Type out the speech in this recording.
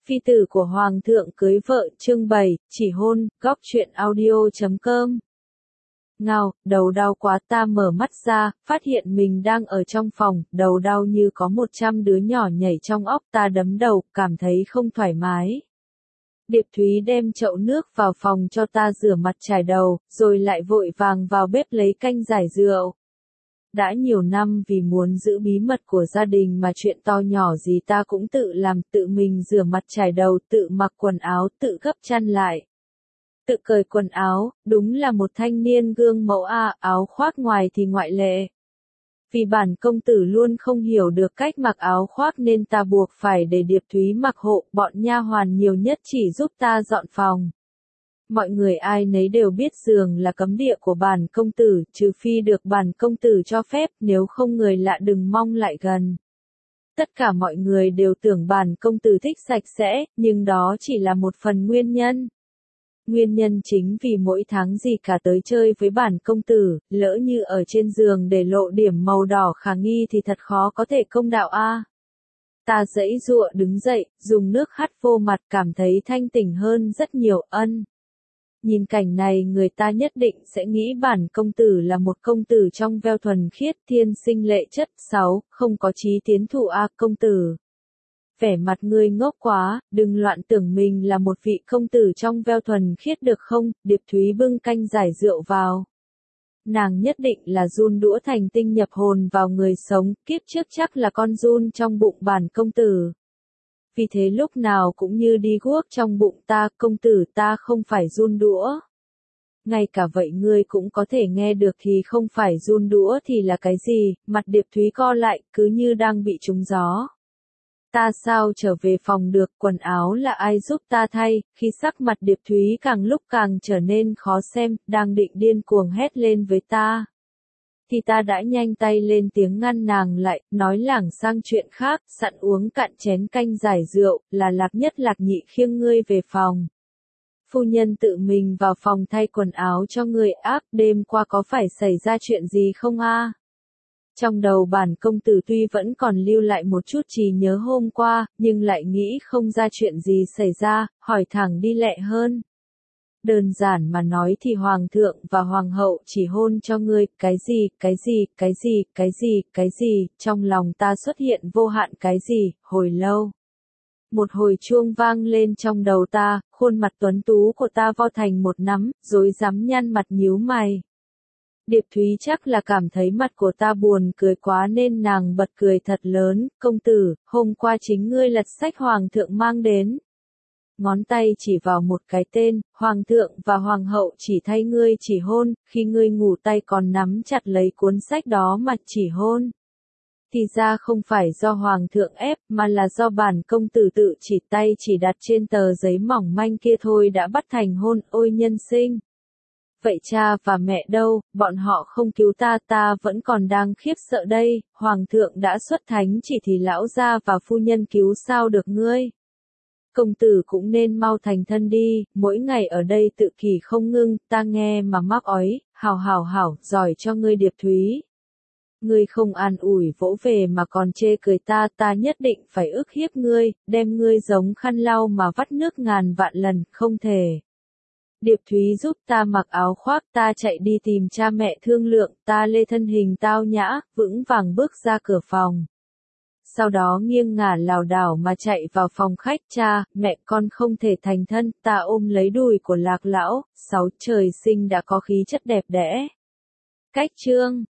Phi tử của Hoàng thượng cưới vợ chương 7, chỉ hôn, góc truyện audio.com. Ngao, đầu đau quá, ta mở mắt ra, phát hiện mình đang ở trong phòng, đầu đau như có 100 đứa nhỏ nhảy trong óc, ta đấm đầu, cảm thấy không thoải mái. Điệp Thúy đem chậu nước vào phòng cho ta rửa mặt chải đầu, rồi lại vội vàng vào bếp lấy canh giải rượu. Đã nhiều năm vì muốn giữ bí mật của gia đình mà chuyện to nhỏ gì ta cũng tự làm, tự mình rửa mặt chải đầu, tự mặc quần áo, tự gấp chăn lại. Tự cởi quần áo, đúng là một thanh niên gương mẫu a, áo khoác ngoài thì ngoại lệ. Vì bản công tử luôn không hiểu được cách mặc áo khoác nên ta buộc phải để Điệp Thúy mặc hộ, bọn nha hoàn nhiều nhất chỉ giúp ta dọn phòng. Mọi người ai nấy đều biết giường là cấm địa của bản công tử, trừ phi được bản công tử cho phép, nếu không người lạ đừng mong lại gần. Tất cả mọi người đều tưởng bản công tử thích sạch sẽ, nhưng đó chỉ là một phần nguyên nhân. Nguyên nhân chính vì mỗi tháng gì cả tới chơi với bản công tử, lỡ như ở trên giường để lộ điểm màu đỏ khả nghi thì thật khó có thể công đạo a. Ta giãy giụa đứng dậy, dùng nước hắt vô mặt, cảm thấy thanh tỉnh hơn rất nhiều. Nhìn cảnh này người ta nhất định sẽ nghĩ bản công tử là một công tử trong veo thuần khiết, thiên sinh lệ chất. 6, không có chí tiến thủ a công tử. Vẻ mặt ngươi ngốc quá, đừng loạn tưởng mình là một vị công tử trong veo thuần khiết được không? Điệp Thúy bưng canh giải rượu vào. Nàng nhất định là giun đũa thành tinh nhập hồn vào người sống, kiếp trước chắc là con giun trong bụng bản công tử. Vì thế lúc nào cũng như đi guốc trong bụng ta, công tử ta không phải giun đũa. Ngay cả vậy ngươi cũng có thể nghe được thì không phải giun đũa thì là cái gì? Mặt Điệp Thúy co lại, cứ như đang bị trúng gió. Ta sao trở về phòng được, quần áo là ai giúp ta thay? Khi sắc mặt Điệp Thúy càng lúc càng trở nên khó xem, đang định điên cuồng hét lên với ta. Thì ta đã nhanh tay lên tiếng ngăn nàng lại, nói lảng sang chuyện khác, sẵn uống cạn chén canh giải rượu, là Lạc Nhất Lạc Nhị khiêng ngươi về phòng. Phu nhân tự mình vào phòng thay quần áo cho ngươi áp, đêm qua có phải xảy ra chuyện gì không a? Trong đầu bản công tử tuy vẫn còn lưu lại một chút trí nhớ hôm qua, nhưng lại nghĩ không ra chuyện gì xảy ra, hỏi thẳng đi lẹ hơn. Đơn giản mà nói thì hoàng thượng và hoàng hậu chỉ hôn cho ngươi, cái gì, trong lòng ta xuất hiện vô hạn cái gì, hồi lâu. Một hồi chuông vang lên trong đầu ta, khuôn mặt tuấn tú của ta vo thành một nắm, rối rắm nhăn mặt nhíu mày. Điệp Thúy chắc là cảm thấy mặt của ta buồn cười quá nên nàng bật cười thật lớn, công tử, hôm qua chính ngươi lật sách hoàng thượng mang đến. Ngón tay chỉ vào một cái tên, hoàng thượng và hoàng hậu chỉ thay ngươi chỉ hôn, khi ngươi ngủ tay còn nắm chặt lấy cuốn sách đó mà chỉ hôn. Thì ra không phải do hoàng thượng ép mà là do bản công tử tự chỉ tay chỉ đặt trên tờ giấy mỏng manh kia thôi đã bắt thành hôn, ôi nhân sinh. Vậy cha và mẹ đâu, bọn họ không cứu ta, ta vẫn còn đang khiếp sợ đây, hoàng thượng đã xuất thánh chỉ thì lão gia và phu nhân cứu sao được ngươi. Công tử cũng nên mau thành thân đi, mỗi ngày ở đây tự kỷ không ngưng, ta nghe mà mắc ói, hảo, giỏi cho ngươi Điệp Thúy. Ngươi không an ủi vỗ về mà còn chê cười ta, ta nhất định phải ức hiếp ngươi, đem ngươi giống khăn lau mà vắt nước ngàn vạn lần, không thể. Điệp Thúy giúp ta mặc áo khoác, ta chạy đi tìm cha mẹ thương lượng, ta lê thân hình tao nhã, vững vàng bước ra cửa phòng. Sau đó nghiêng ngả lảo đảo mà chạy vào phòng khách, cha, mẹ con không thể thành thân, ta ôm lấy đùi của Lạc lão, 6 trời sinh đã có khí chất đẹp đẽ. Cách chương